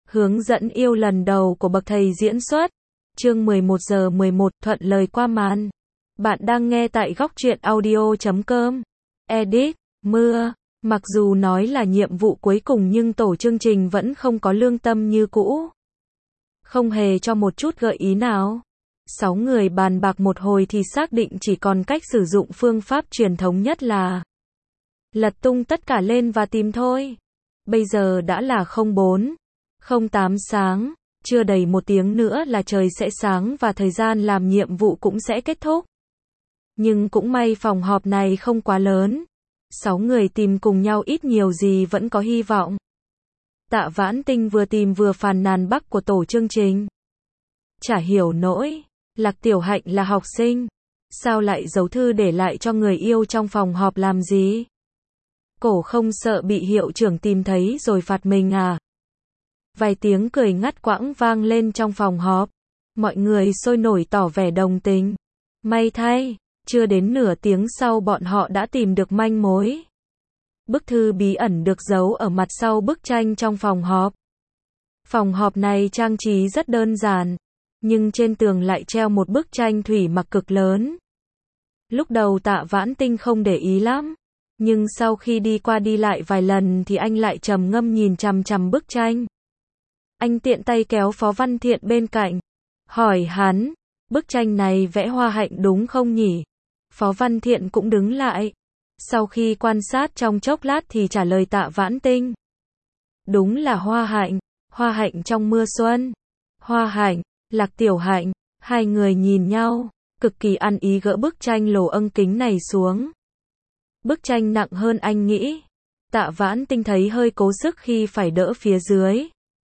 Hướng dẫn yêu lần đầu của bậc thầy diễn xuất. Chương 11 giờ 11 thuận lời qua màn. Bạn đang nghe tại góc truyện audio.com. Edit, mưa. Mặc dù nói là nhiệm vụ cuối cùng nhưng tổ chương trình vẫn không có lương tâm như cũ. Không hề cho một chút gợi ý nào. 6 người bàn bạc một hồi thì xác định chỉ còn cách sử dụng phương pháp truyền thống nhất là lật tung tất cả lên và tìm thôi. Bây giờ đã là 04, 08 sáng, chưa đầy một tiếng nữa là trời sẽ sáng và thời gian làm nhiệm vụ cũng sẽ kết thúc. Nhưng cũng may phòng họp này không quá lớn. 6 người tìm cùng nhau ít nhiều gì vẫn có hy vọng. Tạ Vãn Tinh vừa tìm vừa phàn nàn bắc của tổ chương trình. Chả hiểu nổi, Lạc Tiểu Hạnh là học sinh, sao lại giấu thư để lại cho người yêu trong phòng họp làm gì? Cổ không sợ bị hiệu trưởng tìm thấy rồi phạt mình à? Vài tiếng cười ngắt quãng vang lên trong phòng họp. Mọi người sôi nổi tỏ vẻ đồng tình. May thay, chưa đến nửa tiếng sau bọn họ đã tìm được manh mối. Bức thư bí ẩn được giấu ở mặt sau bức tranh trong phòng họp. Phòng họp này trang trí rất đơn giản, nhưng trên tường lại treo một bức tranh thủy mặc cực lớn. Lúc đầu Tạ Vãn Tinh không để ý lắm, nhưng sau khi đi qua đi lại vài lần thì anh lại trầm ngâm nhìn chằm chằm bức tranh. Anh tiện tay kéo Phó Văn Thiện bên cạnh, hỏi hắn, bức tranh này vẽ Hoa Hạnh đúng không nhỉ? Phó Văn Thiện cũng đứng lại. Sau khi quan sát trong chốc lát thì trả lời Tạ Vãn Tinh. Đúng là Hoa Hạnh trong mưa xuân. Hoa Hạnh, Lạc Tiểu Hạnh, hai người nhìn nhau, cực kỳ ăn ý gỡ bức tranh lồ âng kính này xuống. Bức tranh nặng hơn anh nghĩ. Tạ Vãn Tinh thấy hơi cố sức khi phải đỡ phía dưới.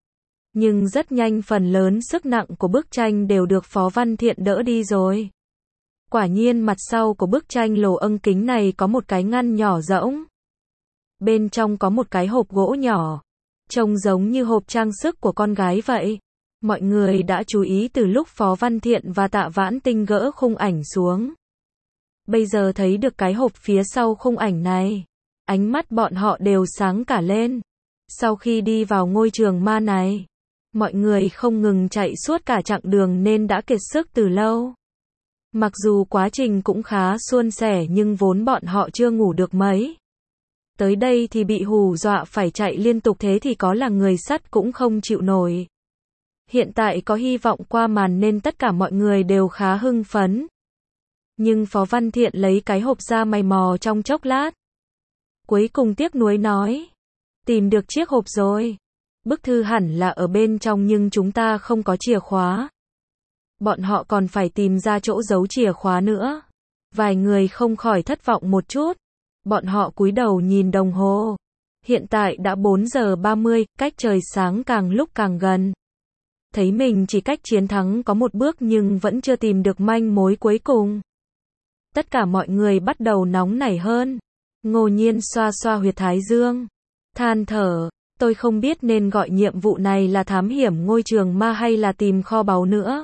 Nhưng rất nhanh phần lớn sức nặng của bức tranh đều được Phó Văn Thiện đỡ đi rồi. Quả nhiên mặt sau của bức tranh lồ âng kính này có một cái ngăn nhỏ rỗng. Bên trong có một cái hộp gỗ nhỏ, trông giống như hộp trang sức của con gái vậy. Mọi người đã chú ý từ lúc Phó Văn Thiện và Tạ Vãn Tinh gỡ khung ảnh xuống. Bây giờ thấy được cái hộp phía sau khung ảnh này, ánh mắt bọn họ đều sáng cả lên. Sau khi đi vào ngôi trường ma này, mọi người không ngừng chạy suốt cả chặng đường nên đã kiệt sức từ lâu. Mặc dù quá trình cũng khá suôn sẻ nhưng vốn bọn họ chưa ngủ được mấy. Tới đây thì bị hù dọa phải chạy liên tục thế thì có là người sắt cũng không chịu nổi. Hiện tại có hy vọng qua màn nên tất cả mọi người đều khá hưng phấn. Nhưng Phó Văn Thiện lấy cái hộp ra mày mò trong chốc lát. Cuối cùng tiếc nuối nói. Tìm được chiếc hộp rồi. Bức thư hẳn là ở bên trong nhưng chúng ta không có chìa khóa. Bọn họ còn phải tìm ra chỗ giấu chìa khóa nữa. Vài người không khỏi thất vọng một chút. Bọn họ cúi đầu nhìn đồng hồ. Hiện tại đã 4 giờ 30, cách trời sáng càng lúc càng gần. Thấy mình chỉ cách chiến thắng có một bước nhưng vẫn chưa tìm được manh mối cuối cùng. Tất cả mọi người bắt đầu nóng nảy hơn. Ngô Nhiên xoa xoa huyệt thái dương, than thở, tôi không biết nên gọi nhiệm vụ này là thám hiểm ngôi trường ma hay là tìm kho báu nữa.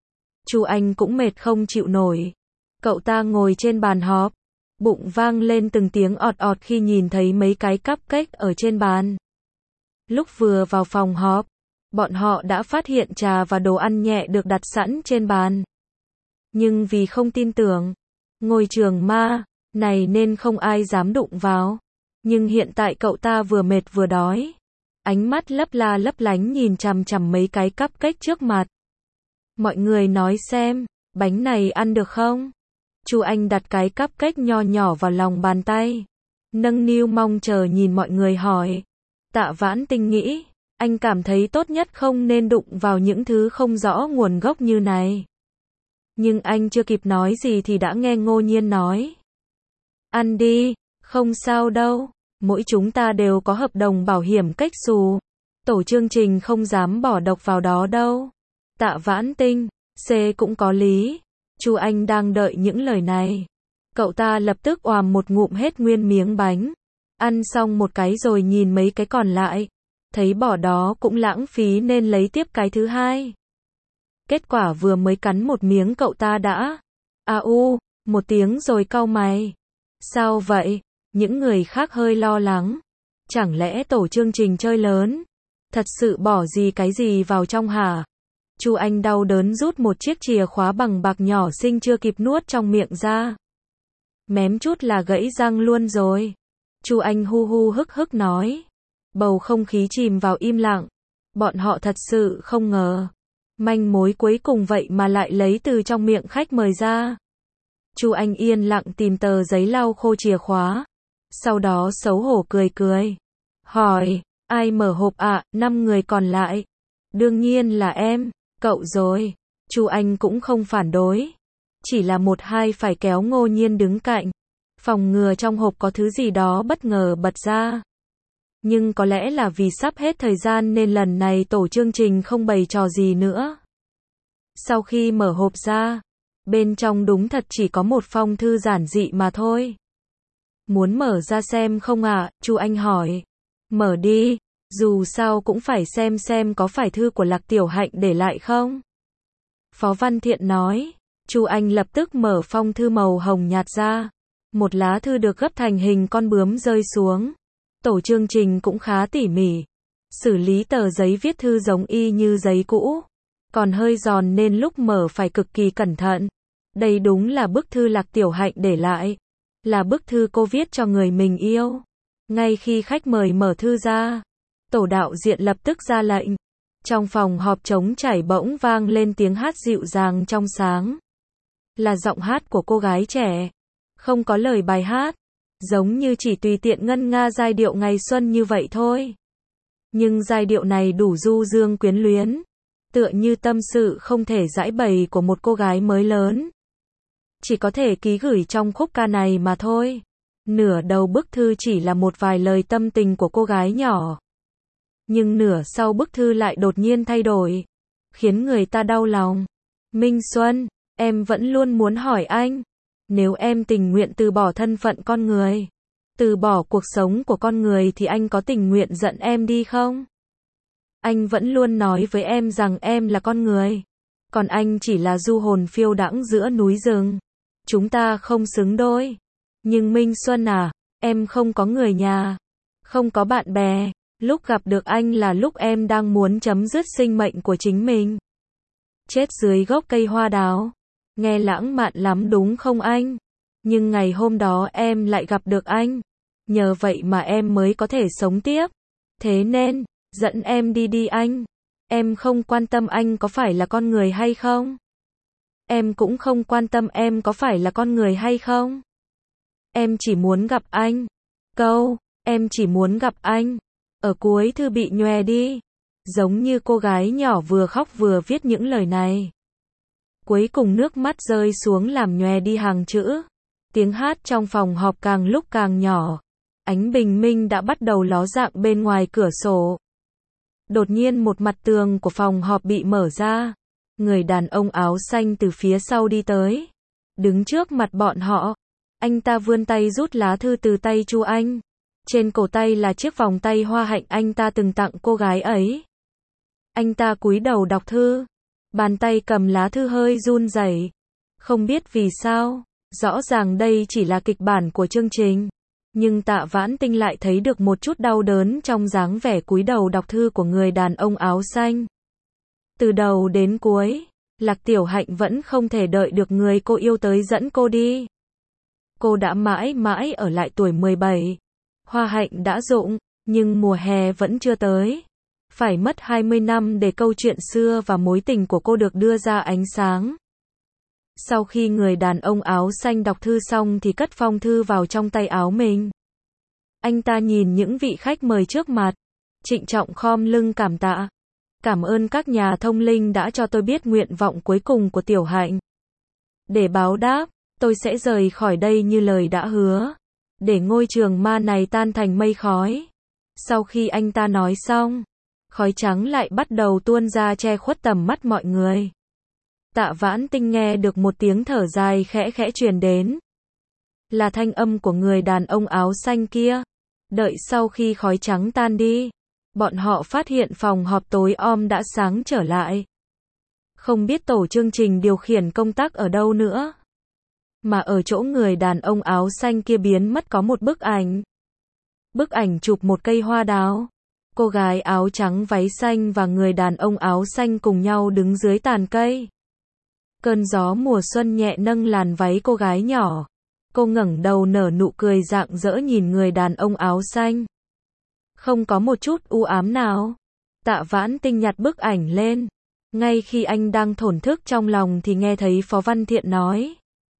Chu Anh cũng mệt không chịu nổi. Cậu ta ngồi trên bàn họp, bụng vang lên từng tiếng ọt ọt khi nhìn thấy mấy cái cupcake ở trên bàn. Lúc vừa vào phòng họp, bọn họ đã phát hiện trà và đồ ăn nhẹ được đặt sẵn trên bàn. Nhưng vì không tin tưởng ngôi trường ma này nên không ai dám đụng vào. Nhưng hiện tại cậu ta vừa mệt vừa đói. Ánh mắt lấp la lấp lánh nhìn chằm chằm mấy cái cupcake trước mặt. Mọi người nói xem, bánh này ăn được không? Chu Anh đặt cái cupcake nho nhỏ vào lòng bàn tay. Nâng niu mong chờ nhìn mọi người hỏi. Tạ Vãn Tinh nghĩ, anh cảm thấy tốt nhất không nên đụng vào những thứ không rõ nguồn gốc như này. Nhưng anh chưa kịp nói gì thì đã nghe Ngô Nhiên nói. Ăn đi, không sao đâu, mỗi chúng ta đều có hợp đồng bảo hiểm cách xù. Tổ chương trình không dám bỏ độc vào đó đâu. Tạ Vãn Tinh, C cũng có lý. Chu Anh đang đợi những lời này. Cậu ta lập tức oàm một ngụm hết nguyên miếng bánh. Ăn xong một cái rồi nhìn mấy cái còn lại. Thấy bỏ đó cũng lãng phí nên lấy tiếp cái thứ hai. Kết quả vừa mới cắn một miếng cậu ta đã một tiếng rồi cau mày. Sao vậy? Những người khác hơi lo lắng. Chẳng lẽ tổ chương trình chơi lớn? Thật sự bỏ gì cái gì vào trong hả? Chu Anh đau đớn rút một chiếc chìa khóa bằng bạc nhỏ xinh chưa kịp nuốt trong miệng ra. Mém chút là gãy răng luôn rồi. Chu Anh hu hu hức hức nói. Bầu không khí chìm vào im lặng. Bọn họ thật sự không ngờ. Manh mối cuối cùng vậy mà lại lấy từ trong miệng khách mời ra. Chu Anh yên lặng tìm tờ giấy lau khô chìa khóa. Sau đó xấu hổ cười cười. Hỏi, ai mở hộp ạ? 5 người còn lại. Đương nhiên là em, cậu rồi. Chu Anh cũng không phản đối. Chỉ là một hai phải kéo Ngô Nhiên đứng cạnh. Phòng ngừa trong hộp có thứ gì đó bất ngờ bật ra. Nhưng có lẽ là vì sắp hết thời gian nên lần này tổ chương trình không bày trò gì nữa. Sau khi mở hộp ra, bên trong đúng thật chỉ có một phong thư giản dị mà thôi. Muốn mở ra xem không ạ? Chu Anh hỏi. Mở đi, dù sao cũng phải xem có phải thư của Lạc Tiểu Hạnh để lại không? Phó Văn Thiện nói. Chu Anh lập tức mở phong thư màu hồng nhạt ra. Một lá thư được gấp thành hình con bướm rơi xuống. Tổ chương trình cũng khá tỉ mỉ. Xử lý tờ giấy viết thư giống y như giấy cũ. Còn hơi giòn nên lúc mở phải cực kỳ cẩn thận. Đây đúng là bức thư Lạc Tiểu Hạnh để lại. Là bức thư cô viết cho người mình yêu. Ngay khi khách mời mở thư ra, tổ đạo diện lập tức ra lệnh. Trong phòng họp trống chảy bỗng vang lên tiếng hát dịu dàng trong sáng. Là giọng hát của cô gái trẻ. Không có lời bài hát. Giống như chỉ tùy tiện ngân nga giai điệu ngày xuân như vậy thôi. Nhưng giai điệu này đủ du dương quyến luyến. Tựa như tâm sự không thể giải bày của một cô gái mới lớn. Chỉ có thể ký gửi trong khúc ca này mà thôi. Nửa đầu bức thư chỉ là một vài lời tâm tình của cô gái nhỏ. Nhưng nửa sau bức thư lại đột nhiên thay đổi. Khiến người ta đau lòng. Minh Xuân, em vẫn luôn muốn hỏi anh. Nếu em tình nguyện từ bỏ thân phận con người, từ bỏ cuộc sống của con người thì anh có tình nguyện dẫn em đi không? Anh vẫn luôn nói với em rằng em là con người. Còn anh chỉ là du hồn phiêu đãng giữa núi rừng. Chúng ta không xứng đôi. Nhưng Minh Xuân à, em không có người nhà, không có bạn bè. Lúc gặp được anh là lúc em đang muốn chấm dứt sinh mệnh của chính mình. Chết dưới gốc cây hoa đào. Nghe lãng mạn lắm đúng không anh? Nhưng ngày hôm đó em lại gặp được anh. Nhờ vậy mà em mới có thể sống tiếp. Thế nên, dẫn em đi đi anh. Em không quan tâm anh có phải là con người hay không. Em cũng không quan tâm em có phải là con người hay không. Em chỉ muốn gặp anh. Câu, em chỉ muốn gặp anh. Ở cuối thư bị nhòe đi. Giống như cô gái nhỏ vừa khóc vừa viết những lời này. Cuối cùng nước mắt rơi xuống làm nhòe đi hàng chữ. Tiếng hát trong phòng họp càng lúc càng nhỏ. Ánh bình minh đã bắt đầu ló dạng bên ngoài cửa sổ. Đột nhiên một mặt tường của phòng họp bị mở ra. Người đàn ông áo xanh từ phía sau đi tới. Đứng trước mặt bọn họ. Anh ta vươn tay rút lá thư từ tay Chu Anh. Trên cổ tay là chiếc vòng tay hoa hạnh anh ta từng tặng cô gái ấy. Anh ta cúi đầu đọc thư. Bàn tay cầm lá thư hơi run rẩy. Không biết vì sao, rõ ràng đây chỉ là kịch bản của chương trình. Nhưng Tạ Vãn Tinh lại thấy được một chút đau đớn trong dáng vẻ cúi đầu đọc thư của người đàn ông áo xanh. Từ đầu đến cuối, Lạc Tiểu Hạnh vẫn không thể đợi được người cô yêu tới dẫn cô đi. Cô đã mãi mãi ở lại tuổi 17. Hoa hạnh đã rụng, nhưng mùa hè vẫn chưa tới. Phải mất 20 năm để câu chuyện xưa và mối tình của cô được đưa ra ánh sáng. Sau khi người đàn ông áo xanh đọc thư xong thì cất phong thư vào trong tay áo mình. Anh ta nhìn những vị khách mời trước mặt, trịnh trọng khom lưng cảm tạ. Cảm ơn các nhà thông linh đã cho tôi biết nguyện vọng cuối cùng của Tiểu Hạnh. Để báo đáp, tôi sẽ rời khỏi đây như lời đã hứa. Để ngôi trường ma này tan thành mây khói. Sau khi anh ta nói xong, khói trắng lại bắt đầu tuôn ra che khuất tầm mắt mọi người. Tạ Vãn Tinh nghe được một tiếng thở dài khẽ khẽ truyền đến. Là thanh âm của người đàn ông áo xanh kia. Đợi sau khi khói trắng tan đi, bọn họ phát hiện phòng họp tối om đã sáng trở lại. Không biết tổ chương trình điều khiển công tác ở đâu nữa. Mà ở chỗ người đàn ông áo xanh kia biến mất có một bức ảnh. Bức ảnh chụp một cây hoa đào. Cô gái áo trắng váy xanh và người đàn ông áo xanh cùng nhau đứng dưới tàn cây. Cơn gió mùa xuân nhẹ nâng làn váy cô gái nhỏ. Cô ngẩng đầu nở nụ cười rạng rỡ nhìn người đàn ông áo xanh. Không có một chút u ám nào. Tạ Vãn Tinh nhặt bức ảnh lên. Ngay khi anh đang thổn thức trong lòng thì nghe thấy Phó Văn Thiện nói.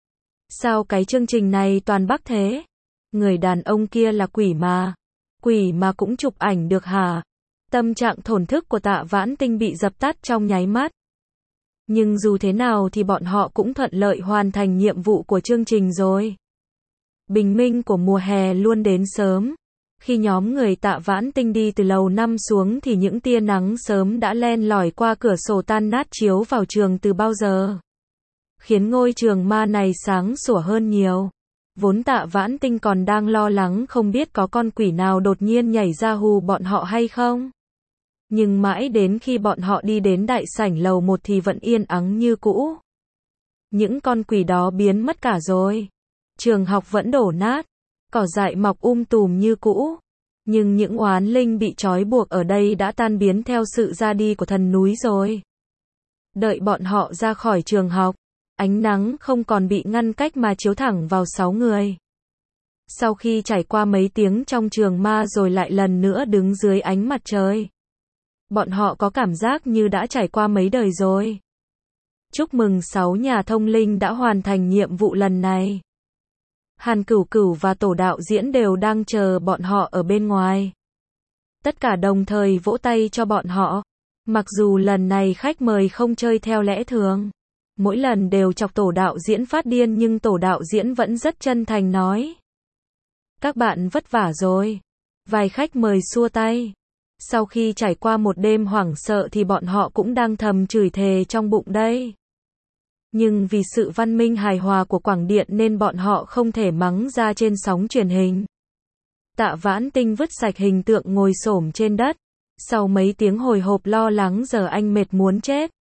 Sao cái chương trình này toàn Bắc thế? Người đàn ông kia là quỷ mà. Quỷ mà cũng chụp ảnh được hả? Tâm trạng thổn thức của Tạ Vãn Tinh bị dập tắt trong nháy mắt. Nhưng dù thế nào thì bọn họ cũng thuận lợi hoàn thành nhiệm vụ của chương trình rồi. Bình minh của mùa hè luôn đến sớm. Khi nhóm người Tạ Vãn Tinh đi từ lầu 5 xuống thì những tia nắng sớm đã len lỏi qua cửa sổ tan nát chiếu vào trường từ bao giờ. Khiến ngôi trường ma này sáng sủa hơn nhiều. Vốn Tạ Vãn Tinh còn đang lo lắng không biết có con quỷ nào đột nhiên nhảy ra hù bọn họ hay không. Nhưng mãi đến khi bọn họ đi đến đại sảnh lầu 1 thì vẫn yên ắng như cũ. Những con quỷ đó biến mất cả rồi. Trường học vẫn đổ nát. Cỏ dại mọc tùm như cũ. Nhưng những oán linh bị trói buộc ở đây đã tan biến theo sự ra đi của thần núi rồi. Đợi bọn họ ra khỏi trường học, ánh nắng không còn bị ngăn cách mà chiếu thẳng vào 6 người. Sau khi trải qua mấy tiếng trong trường ma rồi lại lần nữa đứng dưới ánh mặt trời, bọn họ có cảm giác như đã trải qua mấy đời rồi. Chúc mừng 6 nhà thông linh đã hoàn thành nhiệm vụ lần này. Hàn Cửu Cửu và tổ đạo diễn đều đang chờ bọn họ ở bên ngoài. Tất cả đồng thời vỗ tay cho bọn họ. Mặc dù lần này khách mời không chơi theo lẽ thường, mỗi lần đều chọc tổ đạo diễn phát điên nhưng tổ đạo diễn vẫn rất chân thành nói. Các bạn vất vả rồi. Vài khách mời xua tay. Sau khi trải qua một đêm hoảng sợ thì bọn họ cũng đang thầm chửi thề trong bụng đây. Nhưng vì sự văn minh hài hòa của Quảng Điện nên bọn họ không thể mắng ra trên sóng truyền hình. Tạ Vãn Tinh vứt sạch hình tượng ngồi xổm trên đất. Sau mấy tiếng hồi hộp lo lắng giờ anh mệt muốn chết.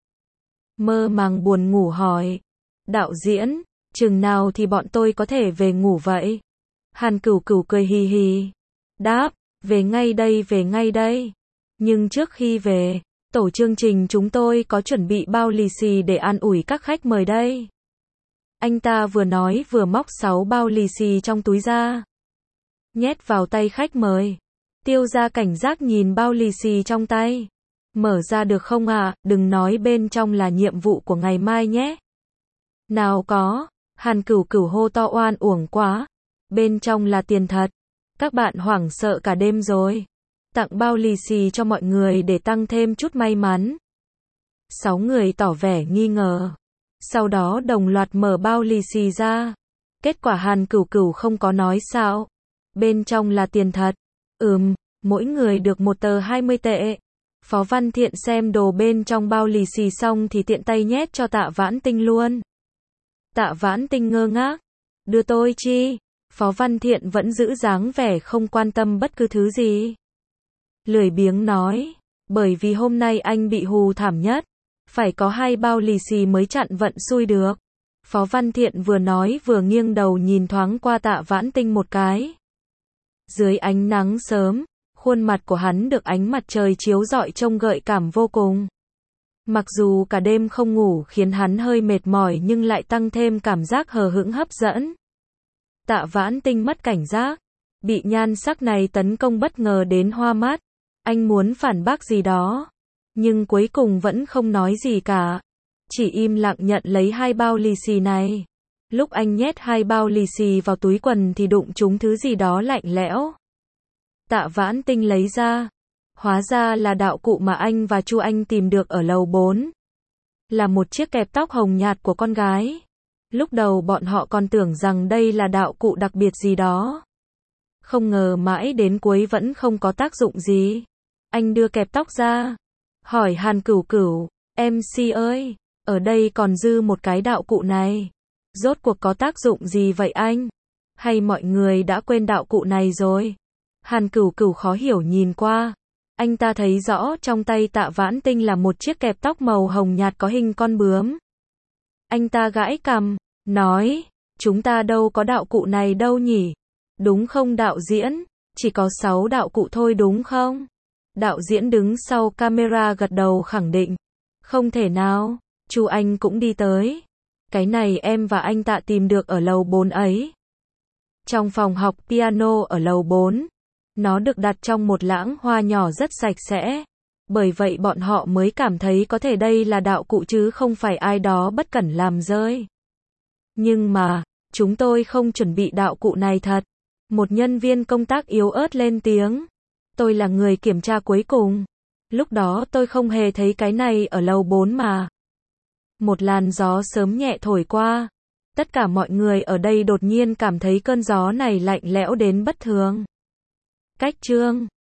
Mơ màng buồn ngủ hỏi. Đạo diễn, chừng nào thì bọn tôi có thể về ngủ vậy? Hàn Cửu Cửu cười hì hì. Đáp, về ngay đây về ngay đây. Nhưng trước khi về, tổ chương trình chúng tôi có chuẩn bị bao lì xì để an ủi các khách mời đây. Anh ta vừa nói vừa móc 6 bao lì xì trong túi ra. Nhét vào tay khách mời. Tiêu Gia cảnh giác nhìn bao lì xì trong tay. Mở ra được không ạ? Đừng nói bên trong là nhiệm vụ của ngày mai nhé. Nào có. Hàn Cửu Cửu hô to oan uổng quá. Bên trong là tiền thật. Các bạn hoảng sợ cả đêm rồi. Tặng bao lì xì cho mọi người để tăng thêm chút may mắn. 6 người tỏ vẻ nghi ngờ. Sau đó đồng loạt mở bao lì xì ra. Kết quả Hàn Cửu Cửu không có nói sao. Bên trong là tiền thật. Mỗi người được 1 tờ 20 tệ. Phó Văn Thiện xem đồ bên trong bao lì xì xong thì tiện tay nhét cho Tạ Vãn Tinh luôn. Tạ Vãn Tinh ngơ ngác. Đưa tôi chi? Phó Văn Thiện vẫn giữ dáng vẻ không quan tâm bất cứ thứ gì. Lười biếng nói. Bởi vì hôm nay anh bị hù thảm nhất. Phải có 2 bao lì xì mới chặn vận xui được. Phó Văn Thiện vừa nói vừa nghiêng đầu nhìn thoáng qua Tạ Vãn Tinh một cái. Dưới ánh nắng sớm, khuôn mặt của hắn được ánh mặt trời chiếu rọi trông gợi cảm vô cùng. Mặc dù cả đêm không ngủ khiến hắn hơi mệt mỏi nhưng lại tăng thêm cảm giác hờ hững hấp dẫn. Tạ Vãn Tinh mất cảnh giác, bị nhan sắc này tấn công bất ngờ đến hoa mắt. Anh muốn phản bác gì đó, nhưng cuối cùng vẫn không nói gì cả. Chỉ im lặng nhận lấy 2 bao lì xì này. Lúc anh nhét 2 bao lì xì vào túi quần thì đụng trúng thứ gì đó lạnh lẽo. Tạ Vãn Tinh lấy ra. Hóa ra là đạo cụ mà anh và Chu Anh tìm được ở lầu 4. Là một chiếc kẹp tóc hồng nhạt của con gái. Lúc đầu bọn họ còn tưởng rằng đây là đạo cụ đặc biệt gì đó. Không ngờ mãi đến cuối vẫn không có tác dụng gì. Anh đưa kẹp tóc ra. Hỏi Hàn Cửu Cửu, MC ơi, ở đây còn dư một cái đạo cụ này. Rốt cuộc có tác dụng gì vậy anh? Hay mọi người đã quên đạo cụ này rồi? Hàn Cửu Cửu khó hiểu nhìn qua. Anh ta thấy rõ trong tay Tạ Vãn Tinh là một chiếc kẹp tóc màu hồng nhạt có hình con bướm. Anh ta gãi cằm, nói, chúng ta đâu có đạo cụ này đâu nhỉ? Đúng không đạo diễn? Chỉ có 6 đạo cụ thôi đúng không? Đạo diễn đứng sau camera gật đầu khẳng định. Không thể nào, Chu Anh cũng đi tới. Cái này em và anh Tạ tìm được ở lầu 4 ấy. Trong phòng học piano ở lầu 4. Nó được đặt trong một lẵng hoa nhỏ rất sạch sẽ. Bởi vậy bọn họ mới cảm thấy có thể đây là đạo cụ chứ không phải ai đó bất cẩn làm rơi. Nhưng mà, chúng tôi không chuẩn bị đạo cụ này thật. Một nhân viên công tác yếu ớt lên tiếng. Tôi là người kiểm tra cuối cùng. Lúc đó tôi không hề thấy cái này ở lầu 4 mà. Một làn gió sớm nhẹ thổi qua. Tất cả mọi người ở đây đột nhiên cảm thấy cơn gió này lạnh lẽo đến bất thường. Cách chương